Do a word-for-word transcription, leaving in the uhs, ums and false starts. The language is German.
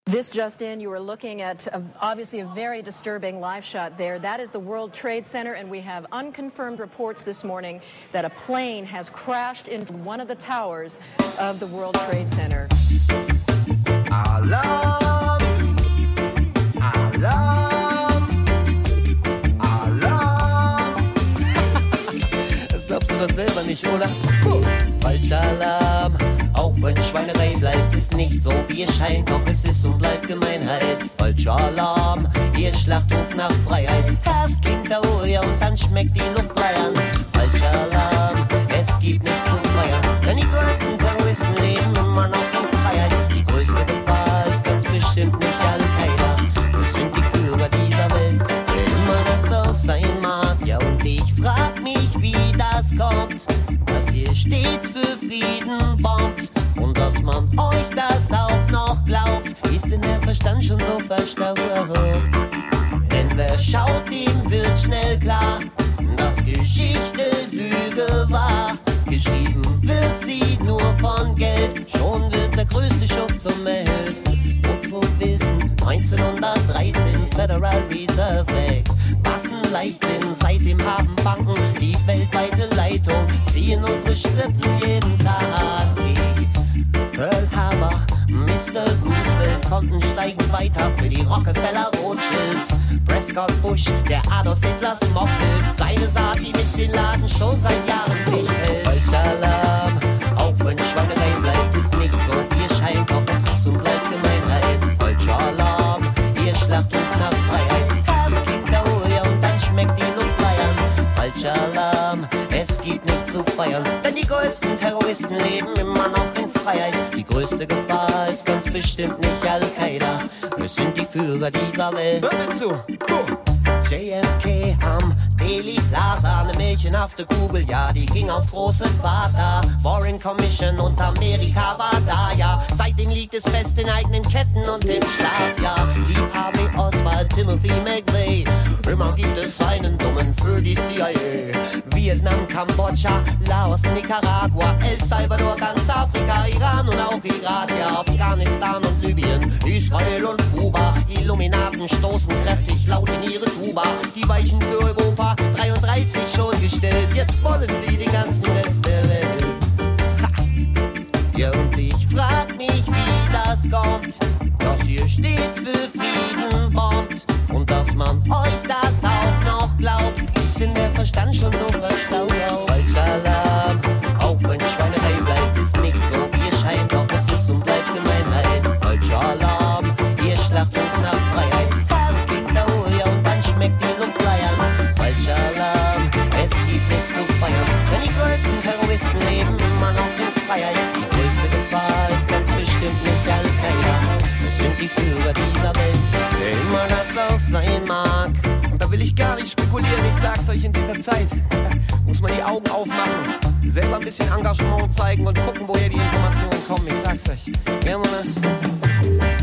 This just in, you are looking at a, obviously a very disturbing live shot there. That is the World Trade Center, and we have unconfirmed reports this morning that a plane has crashed into one of the towers of the World Trade Center. Alarm! Alarm! Alarm! Das glaubst du doch selber nicht, oder? Puh. Falscher Alarm! Auch wenn Schweinerei bleibt, ist nicht so wie es scheint, doch es ist und bleibt Gemeinheit. Falscher Alarm, ihr Schlachtruf nach Freiheit. Erst klingt der Uhr und dann schmeckt die Luft bleiern. Falscher Alarm, es gibt nichts zu feiern, denn die größten Terroristen leben immer noch in Freiheit. Die größte Gefahr ist ganz bestimmt nicht Al-Qaida. Das sind die Führer dieser Welt, wer immer das auch sein mag. Ja, und ich frag mich, wie das kommt, dass ihr stets für Frieden bombt. Und dass man euch das auch noch glaubt, ist denn der Verstand schon so verstaubt? Denn wer schaut, dem wird schnell klar, dass Geschichte Lüge war. Geschrieben wird sie nur von Geld, schon wird der größte Schuft zum Held. Und wo Wissen neunzehnhundertdreizehn Federal Reserve Act. Was ein Leichtsinn, seitdem haben Banken die weltweite Leitung, ziehen unsere Strippen jeden Tag. Pearl Harbor, Mister Roosevelt konnten steigen weiter für die Rockefeller Rothschilds. Prescott Bush, der Adolf Hitlers Moschbild, seine Saat, die mit den Laden schon seit Jahren nicht hält. Falscher Alarm, auch wenn Schweinerei bleibt, ist nicht so wie es scheint, doch es ist und bleibt Gemeinheit. Falscher Alarm, ihr Schlachtruf nach Freiheit. Erst klingt der Uhr und dann schmeckt die Luft bleiern. Falscher Alarm, es gibt nichts zu feiern, denn die größten Terroristen leben immer noch in Freiheit. Die größte Gefahr ist ganz bestimmt nicht Al-Qaida, es sind die Führer dieser Welt. Hör mir zu! Oh. J F K am Daily Plaza, eine mädchenhafte Kugel, ja, die ging auf große Vater. Warren Commission und Amerika war da, ja. Seitdem liegt es fest in eigenen Ketten und im Schlaf, ja. Lee Harvey Oswald, Timothy McVeigh, immer gibt es einen Dummen für die C I A. Vietnam, Kambodscha, Laos, Nicaragua, El Salvador, ganz Afrika, Iran und auch Irak, ja. Afghanistan und Libyen, Israel und Kuba. Illuminaten stoßen kräftig laut in ihre Tuba. Die Weichen für Europa, dreiunddreißig schon gestellt. Jetzt wollen sie den ganzen Rest der Welt. Ha. Ja, und ich frag mich, wie das kommt, dass ihr stets für Frieden bombt. Und dass man euch das auch noch glaubt. Ist denn der Verstand schon so verstaubt? Falscher Alarm, auch wenn Schweinerei bleibt, ist nicht so wie es scheint, doch es ist und bleibt Gemeinheit. Falscher Alarm, ihr Schlachtruf nach Freiheit. Erst klingt der Uhr und dann schmeckt die Luft bleiern. Falscher Alarm, es gibt nichts zu feiern, denn die größten Terroristen leben immer noch in Freiheit. Die größte Gefahr ist ganz bestimmt nicht Al-Qaida, es sind die Führer dieser Welt, wer immer das auch sein mag. Und da will ich gar nicht spekulieren, ich sag's euch, in dieser Zeit muss man die Augen aufmachen, selber ein bisschen Engagement zeigen und gucken, woher die Informationen kommen. Ich sag's euch. Ja, Mann.